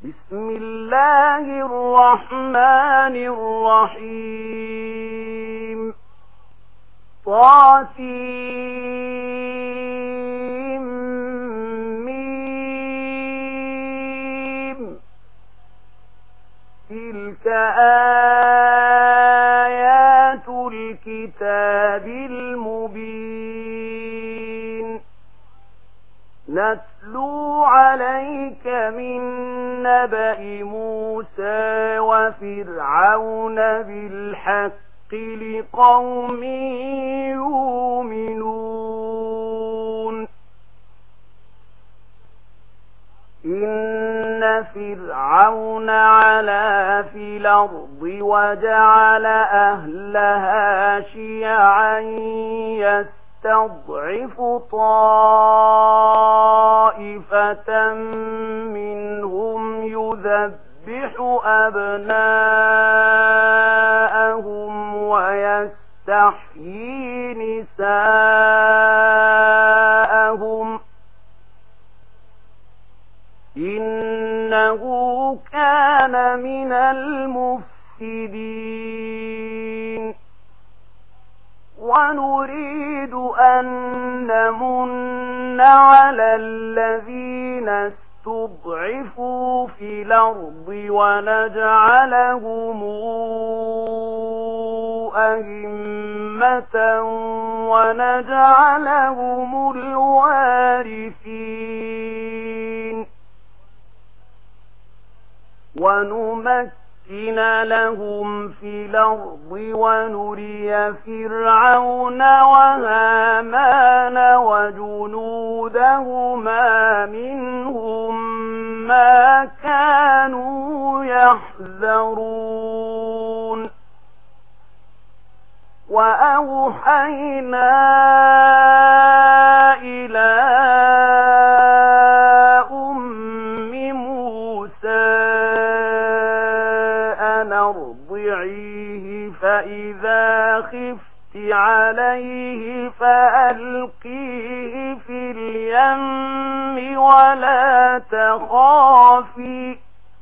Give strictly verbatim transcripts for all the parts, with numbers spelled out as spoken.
بسم الله الرحمن الرحيم طاسيم ميم تلك آيات الكتاب المبين نتلو عليك من نبأ موسى وفرعون بالحق لقوم يؤمنون إن فرعون علا في الأرض وجعل أهلها شيعا يستضعف طائفة منهم يذبح أبناءهم ويستحيي نساءهم إنه كان من المفسدين ونريد أن نمن على الذين استضعفوا في الأرض ونجعلهم أئمة ونجعلهم الوارثين ونمكن لهم في الأرض ونري فرعون وهامان وجنودهما منهم ما كانوا يحذرون وأوحينا إلى فإذا خفت عليه فألقيه في اليم ولا تخافي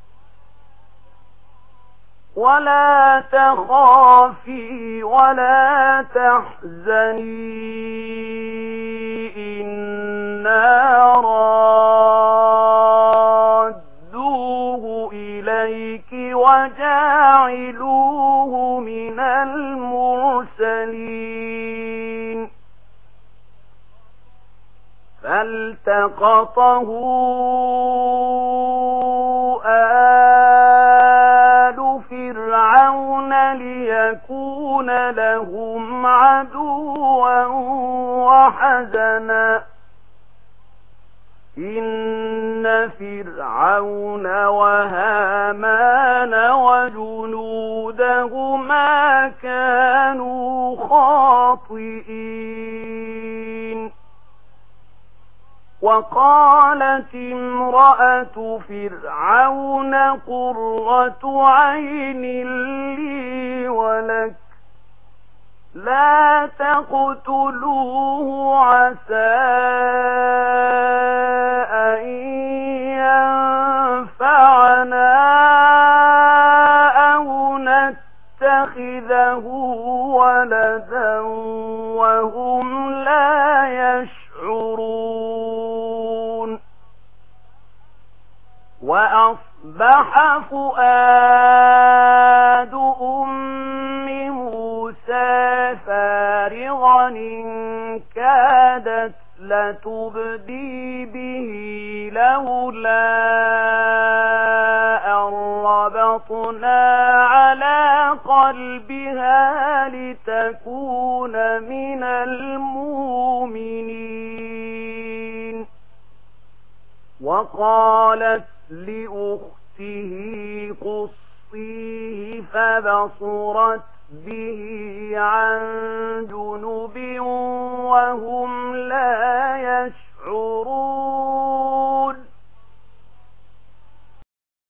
ولا تخافي ولا تحزني إنا رادوه إليك وجاعلوه من المرسلين فالتقطه آل فرعون ليكون لهم عدوا وحزنا إن فرعون وهامان وجنودهما كانوا خاطئين وقالت امرأة فرعون قرة عين لي ولك لا تقتلوه عسى أن ينفعنا أو نتخذه ولدا وهم لا يشعرون وأصبح فؤاد أم موسى فارغا إن كادت لتبدي به لولا أن ربطنا على قلبها لتكون من المؤمنين وقالت لأخته قصيه فبصرت به عن جنب وهم لا